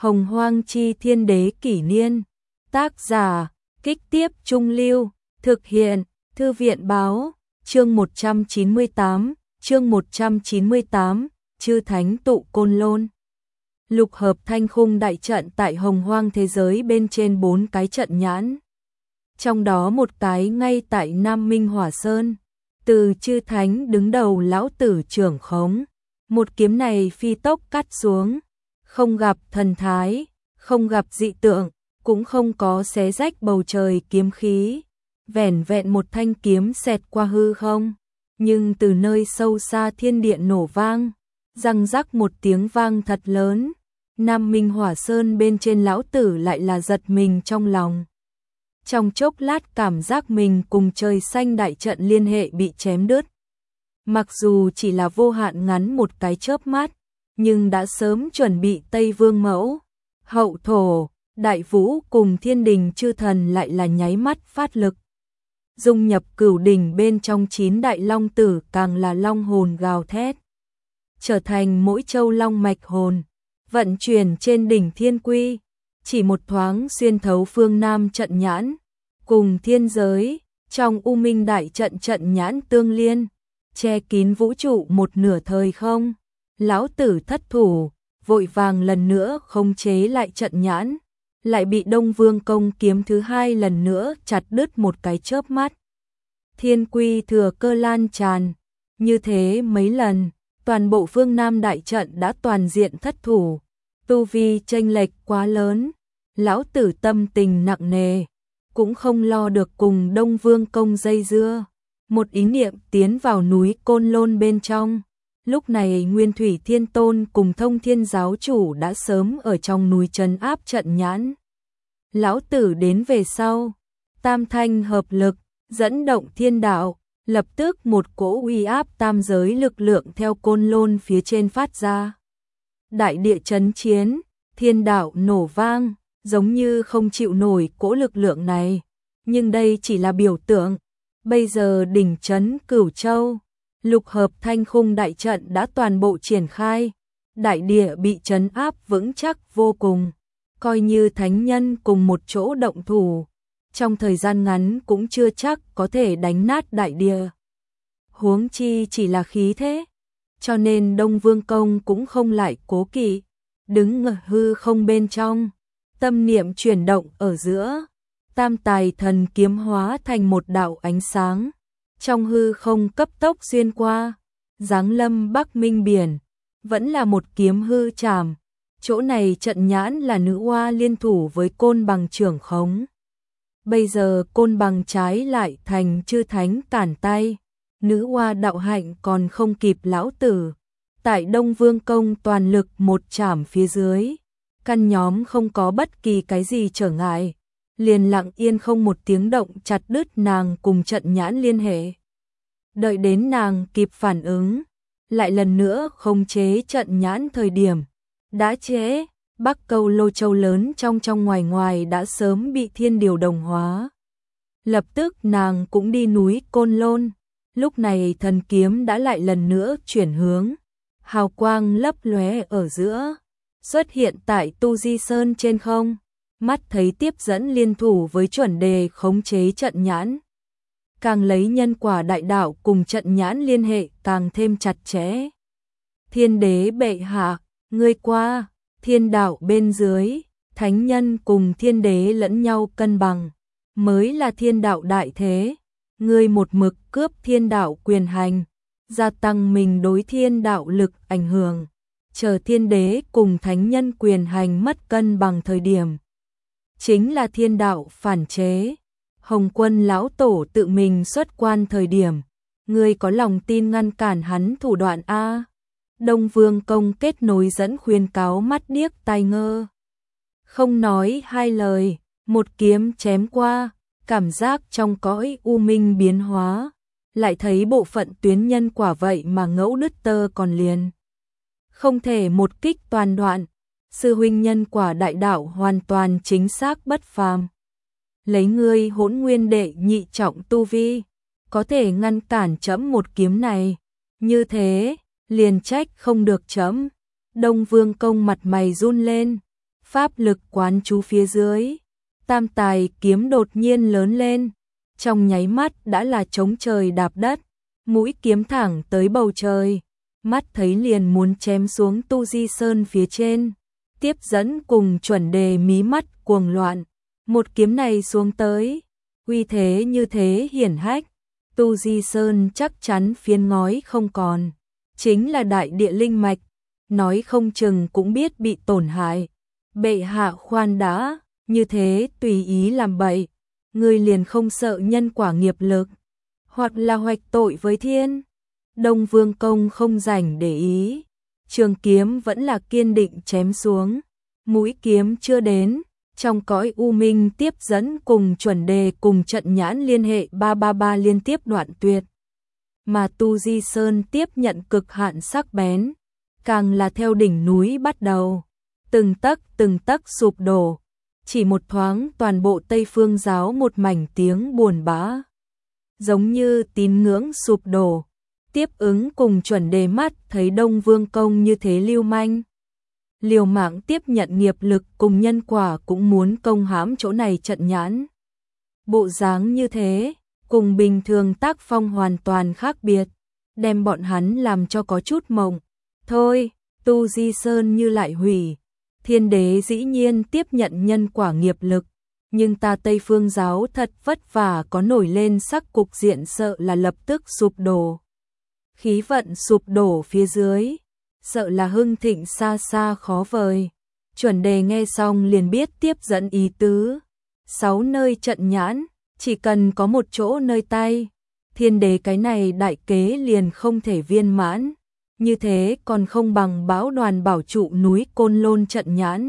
Hồng Hoang Chi Thiên Đế Kỷ Niên. Tác giả, Kích Tiếp Trung Lưu. Thực hiện, Thư viện Báo. Chương 198, Chư Thánh tụ Côn Lôn. Lục hợp thanh khung đại trận tại Hồng Hoang thế giới bên trên 4 cái trận nhãn. Trong đó một cái ngay tại Nam Minh Hỏa Sơn, từ Chư Thánh đứng đầu lão tử trưởng khống. Một kiếm này phi tốc cắt xuống, không gặp thần thái, không gặp dị tượng, cũng không có xé rách bầu trời kiếm khí. Vẻn vẹn một thanh kiếm xẹt qua hư không, nhưng từ nơi sâu xa thiên địa nổ vang, răng rắc một tiếng vang thật lớn. Nam Minh Hỏa Sơn bên trên lão tử lại là giật mình trong lòng. Trong chốc lát cảm giác mình cùng trời xanh đại trận liên hệ bị chém đứt. Mặc dù chỉ là vô hạn ngắn một cái chớp mắt, nhưng đã sớm chuẩn bị Tây Vương Mẫu, Hậu Thổ, Đại Vũ cùng Thiên Đình chư thần lại là nháy mắt phát lực. Dung nhập cửu đỉnh bên trong 9 đại long tử càng là long hồn gào thét, trở thành mỗi châu long mạch hồn, vận chuyển trên đỉnh thiên quy, chỉ một thoáng xuyên thấu phương Nam trận nhãn, cùng thiên giới, trong U Minh đại trận trận nhãn tương liên, che kín vũ trụ một nửa thời không. Lão tử thất thủ, vội vàng lần nữa khống chế lại trận nhãn, lại bị Đông Vương công kiếm thứ hai lần nữa chặt đứt một cái chớp mắt. Thiên quy thừa cơ lan tràn, như thế mấy lần, toàn bộ phương Nam đại trận đã toàn diện thất thủ, tu vi chênh lệch quá lớn, lão tử tâm tình nặng nề, cũng không lo được cùng Đông Vương công dây dưa, một ý niệm tiến vào núi Côn Lôn bên trong. Lúc này Nguyên Thủy Thiên Tôn cùng Thông Thiên giáo chủ đã sớm ở trong núi trấn áp trận nhãn. Lão tử đến về sau, tam thanh hợp lực, dẫn động thiên đạo, lập tức một cỗ uy áp tam giới lực lượng theo Côn Lôn phía trên phát ra. Đại địa chấn chiến, thiên đạo nổ vang, giống như không chịu nổi cỗ lực lượng này, nhưng đây chỉ là biểu tượng. Bây giờ đỉnh trấn Cửu Châu, lục hợp thanh khung đại trận đã toàn bộ triển khai, đại địa bị trấn áp vững chắc vô cùng, coi như thánh nhân cùng một chỗ động thủ, trong thời gian ngắn cũng chưa chắc có thể đánh nát đại địa. Huống chi chỉ là khí thế, cho nên Đông Vương công cũng không lại cố kỵ, đứng ngờ hư không bên trong, tâm niệm chuyển động ở giữa, tam tài thần kiếm hóa thành một đạo ánh sáng, trong hư không cấp tốc xuyên qua, giáng lâm Bắc Minh biển, vẫn là một kiếm hư trảm. Chỗ này trận nhãn là nữ oa liên thủ với Côn Bằng trưởng khống. Bây giờ Côn Bằng trái lại thành chư thánh cản tay, nữ oa đạo hạnh còn không kịp lão tử. Tại Đông Vương công toàn lực một trảm phía dưới, căn nhóm không có bất kỳ cái gì trở ngại, liền lặng yên không một tiếng động chặt đứt nàng cùng trận nhãn liên hệ. Đợi đến nàng kịp phản ứng, lại lần nữa khống chế trận nhãn thời điểm đã trễ. Bắc Câu Lô Châu lớn trong ngoài ngoài đã sớm bị thiên điều đồng hóa. Lập tức nàng cũng đi núi Côn Lôn, lúc này thần kiếm đã lại lần nữa chuyển hướng, hào quang lấp lóe ở giữa, xuất hiện tại Tu Di Sơn trên không, mắt thấy tiếp dẫn liên thủ với chuẩn đề khống chế trận nhãn. Càng lấy nhân quả đại đạo cùng trận nhãn liên hệ càng thêm chặt chẽ. Thiên đế bệ hạ, ngươi qua, thiên đạo bên dưới, thánh nhân cùng thiên đế lẫn nhau cân bằng, mới là thiên đạo đại thế. Ngươi một mực cướp thiên đạo quyền hành, gia tăng mình đối thiên đạo lực ảnh hưởng, chờ thiên đế cùng thánh nhân quyền hành mất cân bằng thời điểm. Chính là thiên đạo phản chế. Hồng Quân lão tổ tự mình xuất quan thời điểm, ngươi có lòng tin ngăn cản hắn thủ đoạn a? Đông Vương công kết nối dẫn khuyên cáo mắt điếc tai ngơ. Không nói hai lời, một kiếm chém qua, cảm giác trong cõi u minh biến hóa, lại thấy bộ phận tuyến nhân quả vậy mà ngẫu đứt tơ còn liền. Không thể một kích toàn đoạn, sư huynh nhân quả đại đạo hoàn toàn chính xác bất phàm. Lấy ngươi Hỗn Nguyên đệ nhị trọng tu vi, có thể ngăn cản trẫm một kiếm này, như thế, liền trách không được trẫm. Đông Vương công mặt mày run lên, pháp lực quán chú phía dưới, tam tài kiếm đột nhiên lớn lên, trong nháy mắt đã là chống trời đạp đất, mũi kiếm thẳng tới bầu trời, mắt thấy liền muốn chém xuống Tu Di Sơn phía trên, tiếp dẫn cùng chuẩn đề mí mắt cuồng loạn, một kiếm này xuống tới, uy thế như thế hiển hách, Tu Di Sơn chắc chắn phiến ngói không còn, chính là đại địa linh mạch, nói không chừng cũng biết bị tổn hại. Bệ hạ khoan đã, như thế tùy ý làm bậy, người liền không sợ nhân quả nghiệp lực, hoặc là hoạch tội với thiên. Đông Vương Công không rảnh để ý, trường kiếm vẫn là kiên định chém xuống, mũi kiếm chưa đến, trong cõi u minh tiếp dẫn cùng chuẩn đề cùng trận nhãn liên hệ 333 liên tiếp đoạn tuyệt. Mà Tu Di Sơn tiếp nhận cực hạn sắc bén, càng là theo đỉnh núi bắt đầu, từng tấc sụp đổ, chỉ một thoáng toàn bộ Tây Phương giáo một mảnh tiếng buồn bã, giống như tín ngưỡng sụp đổ. Tiếp ứng cùng chuẩn đề mắt thấy Đông Vương Công như thế lưu manh, liều mạng tiếp nhận nghiệp lực cùng nhân quả cũng muốn công hãm chỗ này trận nhãn. Bộ dáng như thế, cùng bình thường tác phong hoàn toàn khác biệt, đem bọn hắn làm cho có chút mộng. Thôi, Tu Di Sơn như lại hủy, Thiên Đế dĩ nhiên tiếp nhận nhân quả nghiệp lực, nhưng ta Tây Phương giáo thật vất vả có nổi lên sắc cục diện sợ là lập tức sụp đổ. Khí vận sụp đổ phía dưới, sợ là hưng thịnh xa xa khó vời. Chuẩn đề nghe xong liền biết tiếp dẫn ý tứ. 6 nơi trận nhãn, chỉ cần có một chỗ nơi tay, Thiên Đế cái này đại kế liền không thể viên mãn. Như thế còn không bằng bão đoàn bảo trụ núi Côn Lôn trận nhãn.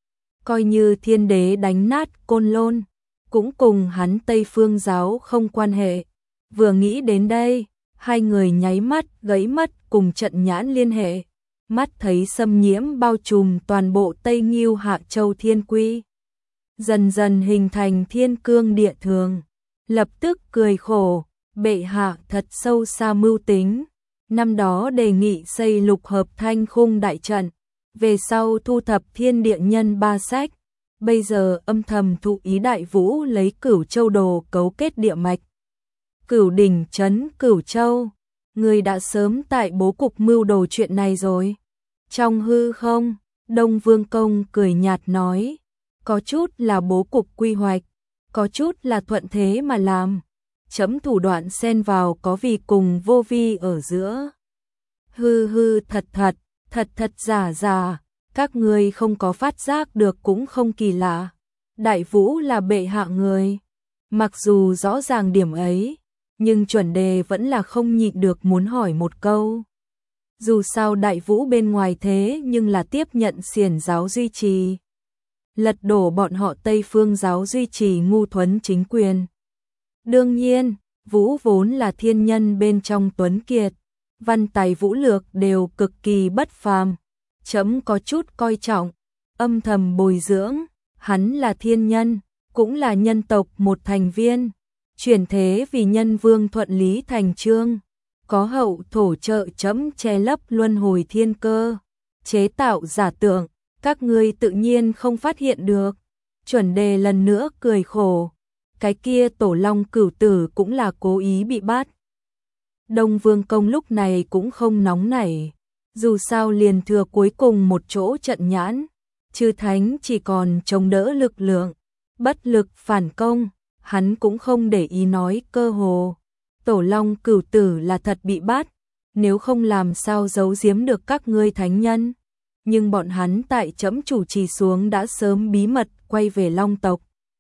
Coi như Thiên Đế đánh nát Côn Lôn, cũng cùng hắn Tây Phương giáo không quan hệ. Vừa nghĩ đến đây, hai người nháy mắt gãy mất cùng trận nhãn liên hệ, mắt thấy xâm nhiễm bao trùm toàn bộ Tây Nghiêu Hạ Châu Thiên Quy. Dần dần hình thành thiên cương địa thường, lập tức cười khổ, bệ hạ thật sâu xa mưu tính. Năm đó đề nghị xây lục hợp thanh khung đại trận, về sau thu thập thiên địa nhân 3 sách, bây giờ âm thầm thụ ý Đại Vũ lấy Cửu Châu đồ cấu kết địa mạch. Cửu đỉnh trấn Cửu Châu, người đã sớm tại bố cục mưu đồ chuyện này rồi. Trong hư không, Đông Vương Công cười nhạt nói, có chút là bố cục quy hoạch, có chút là thuận thế mà làm. Chấm thủ đoạn xen vào có vì cùng vô vi ở giữa. Hư thật thật giả, các ngươi không có phát giác được cũng không kỳ lạ. Đại Vũ là bệ hạ người. Mặc dù rõ ràng điểm ấy, nhưng chuẩn đề vẫn là không nhịn được muốn hỏi một câu. Dù sao Đại Vũ bên ngoài thế nhưng là tiếp nhận xiển giáo duy trì. Lật đổ bọn họ Tây Phương giáo duy trì ngu thuấn chính quyền. Đương nhiên, Vũ vốn là thiên nhân bên trong tuấn kiệt, văn tài vũ lược đều cực kỳ bất phàm. Chấm có chút coi trọng, âm thầm bồi dưỡng, hắn là thiên nhân, cũng là nhân tộc một thành viên, chuyển thế vì nhân vương thuận lý thành chương, có hậu thổ trợ chấm che lấp luân hồi thiên cơ, chế tạo giả tượng, các ngươi tự nhiên không phát hiện được. Chuẩn đề lần nữa cười khổ, cái kia Tổ Long Cửu Tử cũng là cố ý bị bắt. Đông Vương Công lúc này cũng không nóng nảy, dù sao liền thừa cuối cùng một chỗ trận nhãn, chư thánh chỉ còn chống đỡ lực lượng, bất lực phản công, hắn cũng không để ý nói cơ hồ. Tổ Long Cửu Tử là thật bị bắt, nếu không làm sao giấu giếm được các ngươi thánh nhân. Nhưng bọn hắn tại chấm chủ trì xuống đã sớm bí mật quay về Long tộc.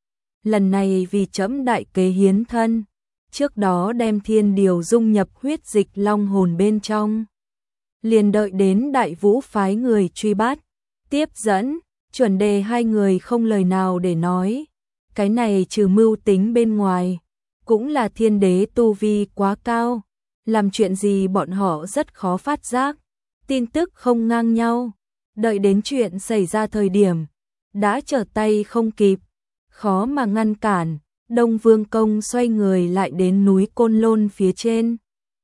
Lần này vì chấm đại kế hiến thân, trước đó đem thiên điều dung nhập huyết dịch long hồn bên trong. Liền đợi đến Đại Vũ phái người truy bắt, tiếp dẫn, chuẩn đề hai người không lời nào để nói. Cái này trừ mưu tính bên ngoài, cũng là Thiên Đế tu vi quá cao, làm chuyện gì bọn họ rất khó phát giác, tin tức không ngang nhau, đợi đến chuyện xảy ra thời điểm, đã trở tay không kịp, khó mà ngăn cản. Đông Vương Công xoay người lại đến núi Côn Lôn phía trên,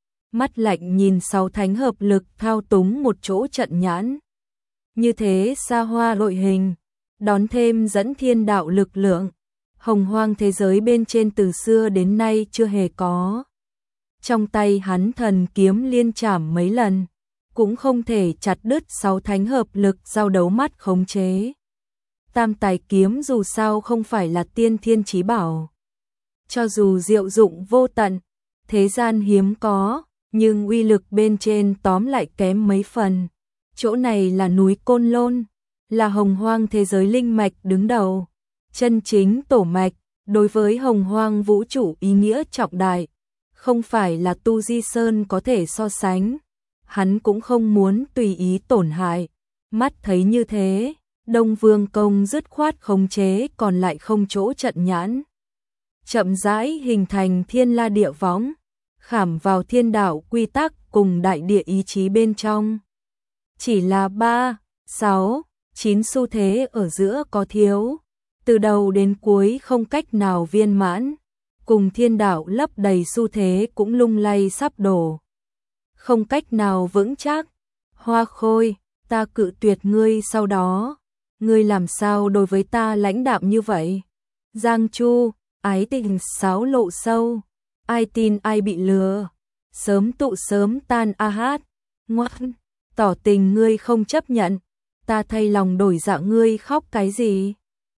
mắt lạnh nhìn 6 thánh hợp lực thao túng một chỗ trận nhãn. Như thế xa hoa đội hình, đón thêm dẫn thiên đạo lực lượng. Hồng hoang thế giới bên trên từ xưa đến nay chưa hề có. Trong tay hắn thần kiếm liên trảm mấy lần, cũng không thể chặt đứt 6 thánh hợp lực giao đấu mắt khống chế. Tam tài kiếm dù sao không phải là tiên thiên chí bảo. Cho dù diệu dụng vô tận, thế gian hiếm có, nhưng uy lực bên trên tóm lại kém mấy phần. Chỗ này là núi Côn Lôn, là hồng hoang thế giới linh mạch đứng đầu. Chân chính tổ mạch, đối với hồng hoang vũ trụ ý nghĩa trọng đại, không phải là Tu Di Sơn có thể so sánh. Hắn cũng không muốn tùy ý tổn hại. Mắt thấy như thế, Đông Vương Công dứt khoát khống chế còn lại không chỗ trận nhãn. Chậm rãi hình thành thiên la địa võng, khảm vào thiên đạo quy tắc cùng đại địa ý chí bên trong. Chỉ là 3, 6, 9 xu thế ở giữa có thiếu, từ đầu đến cuối không cách nào viên mãn, cùng thiên đạo lấp đầy xu thế cũng lung lay sắp đổ. Không cách nào vững chắc. Hoa Khôi, ta cự tuyệt ngươi sau đó. Ngươi làm sao đối với ta lãnh đạm như vậy? Giang Chu, ái tình xáo lộ sâu. Ai tin ai bị lừa. Sớm tụ sớm tan a hát. Ngoan, tỏ tình ngươi không chấp nhận. Ta thay lòng đổi dạ ngươi khóc cái gì?